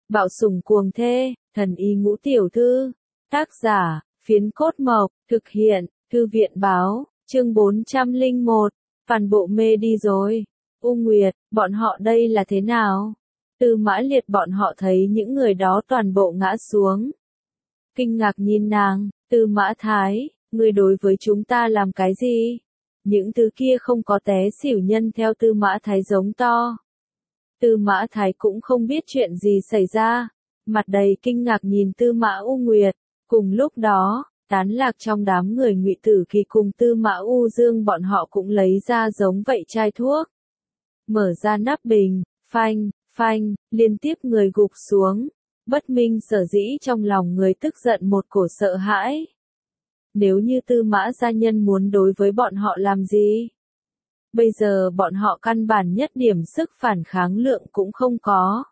Bạo sủng cuồng thê, thần y ngũ tiểu thư. Tác giả, Phiến Cốt Mộc, thực hiện, Thư viện báo, chương 401, phản bộ mê đi rồi. U Nguyệt, bọn họ đây là thế nào? Tư Mã Liệt bọn họ thấy những người đó toàn bộ ngã xuống. Kinh ngạc nhìn nàng, Tư Mã Thái, ngươi đối với chúng ta làm cái gì? Những thứ kia không có té xỉu nhân theo Tư Mã Thái giống to. Tư Mã Thái cũng không biết chuyện gì xảy ra, mặt đầy kinh ngạc nhìn Tư Mã U Nguyệt. Cùng lúc đó, tán lạc trong đám người Ngụy Tử Kỳ cùng Tư Mã U Dương bọn họ cũng lấy ra giống vậy chai thuốc. Mở ra nắp bình, phanh, phanh, liên tiếp người gục xuống. Bất minh sở dĩ trong lòng người tức giận một cổ sợ hãi. Nếu như Tư Mã gia nhân muốn đối với bọn họ làm gì? Bây giờ bọn họ căn bản nhất điểm sức phản kháng lượng cũng không có.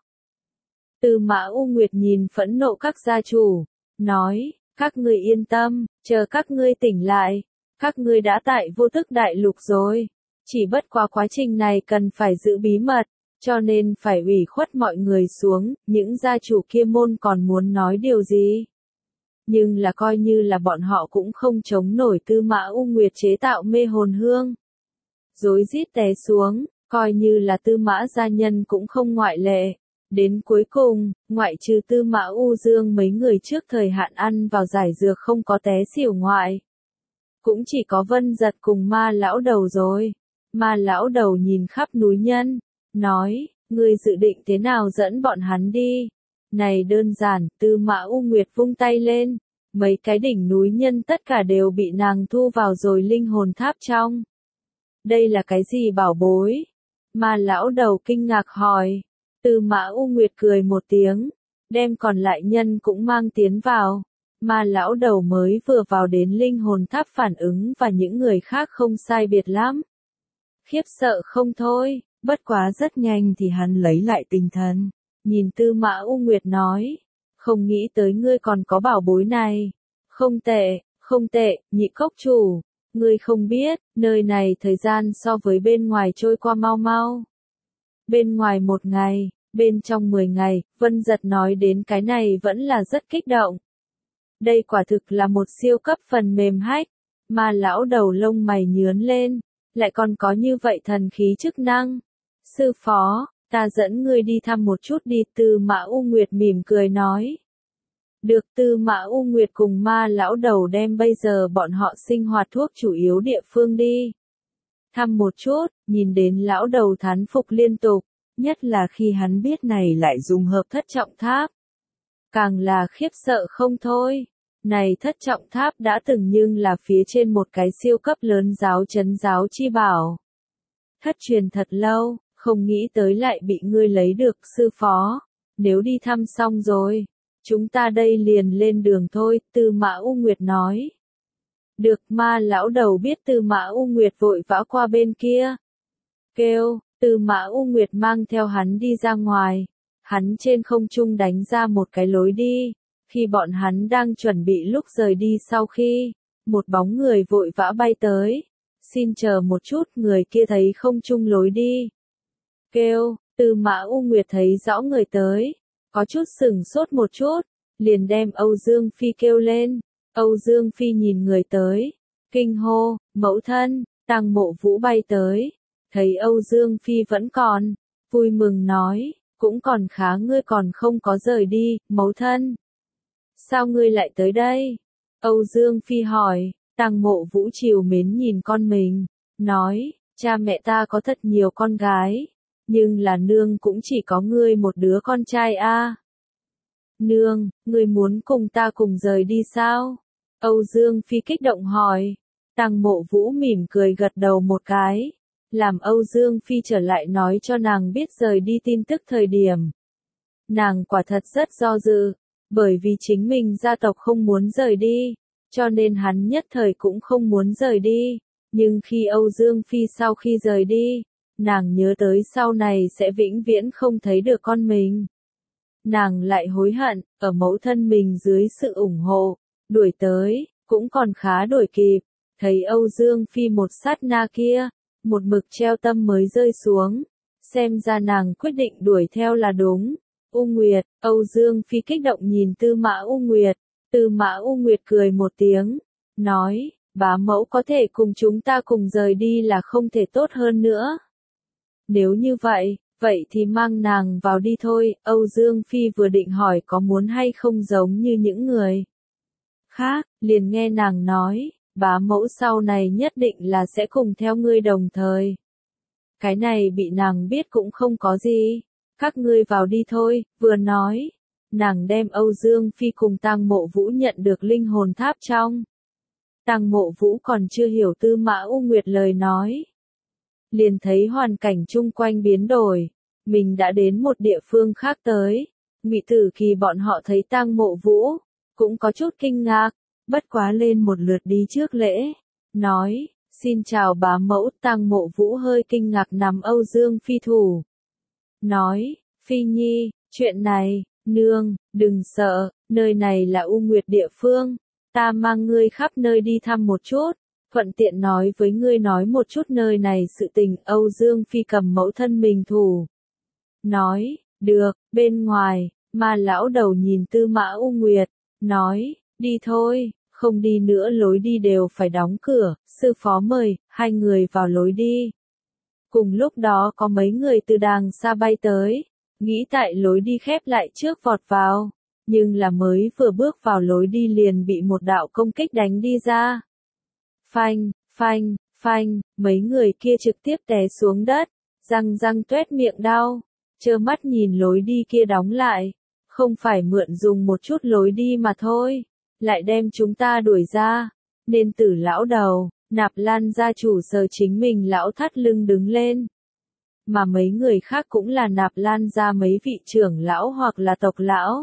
Tư Mã U Nguyệt nhìn phẫn nộ các gia chủ, nói, các ngươi yên tâm, chờ các ngươi tỉnh lại, các ngươi đã tại vô thức đại lục rồi. Chỉ bất quá quá trình này cần phải giữ bí mật, cho nên phải ủy khuất mọi người xuống, những gia chủ kia môn còn muốn nói điều gì. Nhưng là coi như là bọn họ cũng không chống nổi Tư Mã U Nguyệt chế tạo mê hồn hương. Rối rít té xuống, coi như là Tư Mã gia nhân cũng không ngoại lệ. Đến cuối cùng, ngoại trừ Tư Mã U Dương mấy người trước thời hạn ăn vào giải dược không có té xỉu ngoại. Cũng chỉ có Vân Giật cùng Ma lão đầu rồi. Ma lão đầu nhìn khắp núi nhân, nói, ngươi dự định thế nào dẫn bọn hắn đi? Này đơn giản, Tư Mã U Nguyệt vung tay lên, mấy cái đỉnh núi nhân tất cả đều bị nàng thu vào rồi linh hồn tháp trong. Đây là cái gì bảo bối? Ma lão đầu kinh ngạc hỏi. Tư Mã U Nguyệt cười một tiếng, đem còn lại nhân cũng mang tiến vào. Ma lão đầu mới vừa vào đến linh hồn tháp phản ứng và những người khác không sai biệt lắm. Khiếp sợ không thôi, bất quá rất nhanh thì hắn lấy lại tinh thần. Nhìn Tư Mã U Nguyệt nói, không nghĩ tới ngươi còn có bảo bối này. Không tệ, Nhị cốc chủ. Ngươi không biết, nơi này thời gian so với bên ngoài trôi qua mau mau. Bên ngoài 1 ngày, bên trong 10 ngày, Vân Giật nói đến cái này vẫn là rất kích động. Đây quả thực là một siêu cấp phần mềm hack, mà lão đầu lông mày nhướn lên, lại còn có như vậy thần khí chức năng. Sư phó, ta dẫn ngươi đi thăm một chút đi, Tư Mã U Nguyệt mỉm cười nói. Được, Tư Mã U Nguyệt cùng Ma lão đầu đem bây giờ bọn họ sinh hoạt thuốc chủ yếu địa phương đi. Thăm một chút, nhìn đến lão đầu thán phục liên tục, nhất là khi hắn biết này lại dùng hợp thất trọng tháp. Càng là khiếp sợ không thôi. Này thất trọng tháp đã từng nhưng là phía trên một cái siêu cấp lớn giáo trấn giáo chi bảo. Thất truyền thật lâu, không nghĩ tới lại bị ngươi lấy được, sư phó. Nếu đi thăm xong rồi, chúng ta đây liền lên đường thôi, Tư Mã U Nguyệt nói. Được, Ma lão đầu biết Tư Mã U Nguyệt vội vã qua bên kia. Kêu, Tư Mã U Nguyệt mang theo hắn đi ra ngoài. Hắn trên không trung đánh ra một cái lối đi. Khi bọn hắn đang chuẩn bị lúc rời đi sau khi, một bóng người vội vã bay tới. Xin chờ một chút, người kia thấy không trung lối đi. Kêu, Tư Mã U Nguyệt thấy rõ người tới. Có chút sửng sốt một chút, liền đem Âu Dương Phi kêu lên. Âu Dương Phi nhìn người tới, kinh hô, mẫu thân, Tang Mộ Vũ bay tới. Thấy Âu Dương Phi vẫn còn, vui mừng nói, cũng còn khá, ngươi còn không có rời đi, mẫu thân. Sao ngươi lại tới đây? Âu Dương Phi hỏi. Tang Mộ Vũ trìu mến nhìn con mình, nói, cha mẹ ta có thật nhiều con gái, nhưng là nương cũng chỉ có ngươi một đứa con trai a. Nương, ngươi muốn cùng ta cùng rời đi sao? Âu Dương Phi kích động hỏi. Tang Mộ Vũ mỉm cười gật đầu một cái, làm Âu Dương Phi trở lại nói cho nàng biết rời đi tin tức thời điểm. Nàng quả thật rất do dự, bởi vì chính mình gia tộc không muốn rời đi, cho nên hắn nhất thời cũng không muốn rời đi. Nhưng khi Âu Dương Phi sau khi rời đi, nàng nhớ tới sau này sẽ vĩnh viễn không thấy được con mình. Nàng lại hối hận, ở mẫu thân mình dưới sự ủng hộ, đuổi tới, cũng còn khá đuổi kịp. Thấy Âu Dương Phi một sát na kia, một mực treo tâm mới rơi xuống. Xem ra nàng quyết định đuổi theo là đúng. U Nguyệt, Âu Dương Phi kích động nhìn Tư Mã U Nguyệt. Tư Mã U Nguyệt cười một tiếng, nói, bá mẫu có thể cùng chúng ta cùng rời đi là không thể tốt hơn nữa. Nếu như vậy, vậy thì mang nàng vào đi thôi. Âu Dương Phi vừa định hỏi có muốn hay không giống như những người khác, liền nghe nàng nói, bá mẫu sau này nhất định là sẽ cùng theo ngươi đồng thời. Cái này bị nàng biết cũng không có gì, các ngươi vào đi thôi. Vừa nói, nàng đem Âu Dương Phi cùng Tang Mộ Vũ nhận được linh hồn tháp trong. Tang Mộ Vũ còn chưa hiểu Tư Mã U Nguyệt lời nói, liền thấy hoàn cảnh chung quanh biến đổi, mình đã đến một địa phương khác tới. Ngụy Tử Kỳ bọn họ thấy Tang Mộ Vũ, cũng có chút kinh ngạc, bất quá lên một lượt đi trước lễ, nói, xin chào bá mẫu. Tang Mộ Vũ hơi kinh ngạc nắm Âu Dương Phi thủ, nói, Phi Nhi, chuyện này, nương, đừng sợ, nơi này là U Nguyệt địa phương, ta mang ngươi khắp nơi đi thăm một chút, thuận tiện nói với ngươi nói một chút nơi này sự tình. Âu Dương Phi cầm mẫu thân mình thủ, nói, được. Bên ngoài, Ma lão đầu nhìn Tư Mã U Nguyệt, nói, đi thôi, không đi nữa lối đi đều phải đóng cửa, sư phó mời, hai người vào lối đi. Cùng lúc đó có mấy người từ đàng xa bay tới, nghĩ tại lối đi khép lại trước vọt vào, nhưng là mới vừa bước vào lối đi liền bị một đạo công kích đánh đi ra. Phanh, phanh, phanh, mấy người kia trực tiếp té xuống đất, răng răng tuét miệng đau, trơ mắt nhìn lối đi kia đóng lại, không phải mượn dùng một chút lối đi mà thôi, lại đem chúng ta đuổi ra. Nên Tử lão đầu, Nạp Lan gia chủ sờ chính mình lão thắt lưng đứng lên. Mà mấy người khác cũng là Nạp Lan gia mấy vị trưởng lão hoặc là tộc lão.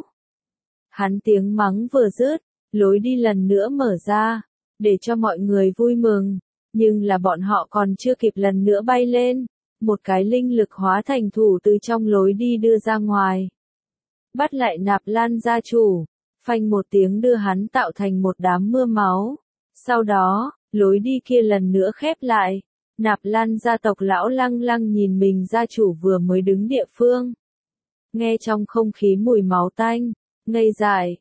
Hắn tiếng mắng vừa dứt, lối đi lần nữa mở ra, để cho mọi người vui mừng, nhưng là bọn họ còn chưa kịp lần nữa bay lên, một cái linh lực hóa thành thủ từ trong lối đi đưa ra ngoài. Bắt lại Nạp Lan gia chủ, phanh một tiếng đưa hắn tạo thành một đám mưa máu. Sau đó, lối đi kia lần nữa khép lại. Nạp Lan gia tộc lão lăng lăng nhìn mình gia chủ vừa mới đứng địa phương. Nghe trong không khí mùi máu tanh, ngây dại,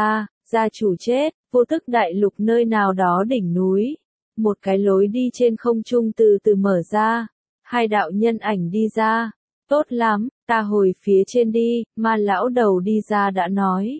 gia chủ chết. Vô Tức đại lục nơi nào đó đỉnh núi, một cái lối đi trên không trung từ từ mở ra, hai đạo nhân ảnh đi ra. Tốt lắm, ta hồi phía trên đi. Ma lão đầu đi ra đã nói.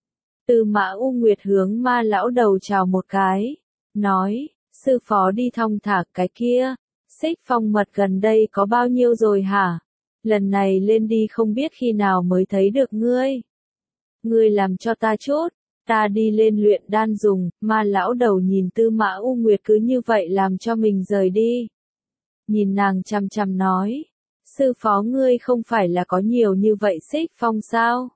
Tư Mã U Nguyệt hướng Ma lão đầu chào một cái, nói, sư phó đi thong thả. Cái kia, Xích Phong mật gần đây có bao nhiêu rồi hả? Lần này lên đi không biết khi nào mới thấy được ngươi. Ngươi làm cho ta chút, ta đi lên luyện đan dùng. Ma lão đầu nhìn Tư Mã U Nguyệt cứ như vậy làm cho mình rời đi. Nhìn nàng chằm chằm nói, sư phó ngươi không phải là có nhiều như vậy Xích Phong sao?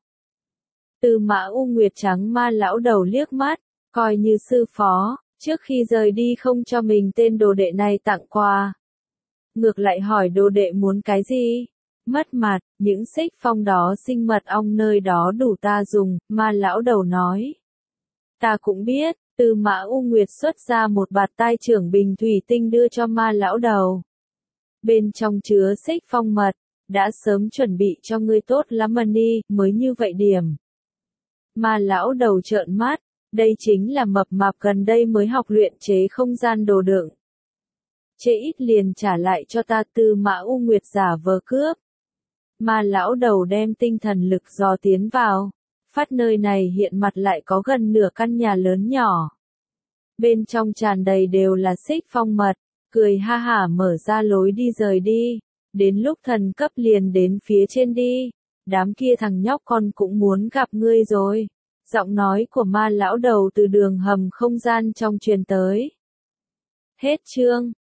Tư Mã U Nguyệt trắng Ma lão đầu liếc mắt, coi như sư phó, trước khi rời đi không cho mình tên đồ đệ này tặng quà. Ngược lại hỏi đồ đệ muốn cái gì? Mất mặt, những Xích Phong đó sinh mật ong nơi đó đủ ta dùng. Ma lão đầu nói. Ta cũng biết. Tư Mã U Nguyệt xuất ra một bạt tai trưởng bình thủy tinh đưa cho Ma lão đầu. Bên trong chứa Xích Phong mật, đã sớm chuẩn bị cho ngươi tốt lắm đi, mới như vậy điểm. Ma lão đầu trợn mắt, đây chính là mập mạp gần đây mới học luyện chế không gian đồ đựng. Chế ít liền trả lại cho ta. Tư Mã U Nguyệt giả vờ cướp. Ma lão đầu đem tinh thần lực dò tiến vào, phát nơi này hiện mặt lại có gần nửa căn nhà lớn nhỏ. Bên trong tràn đầy đều là Xích Phong mật, cười ha hả mở ra lối đi rời đi. Đến lúc thần cấp liền đến phía trên đi. Đám kia thằng nhóc con cũng muốn gặp ngươi rồi. Giọng nói của Ma lão đầu từ đường hầm không gian trong truyền tới. Hết chương.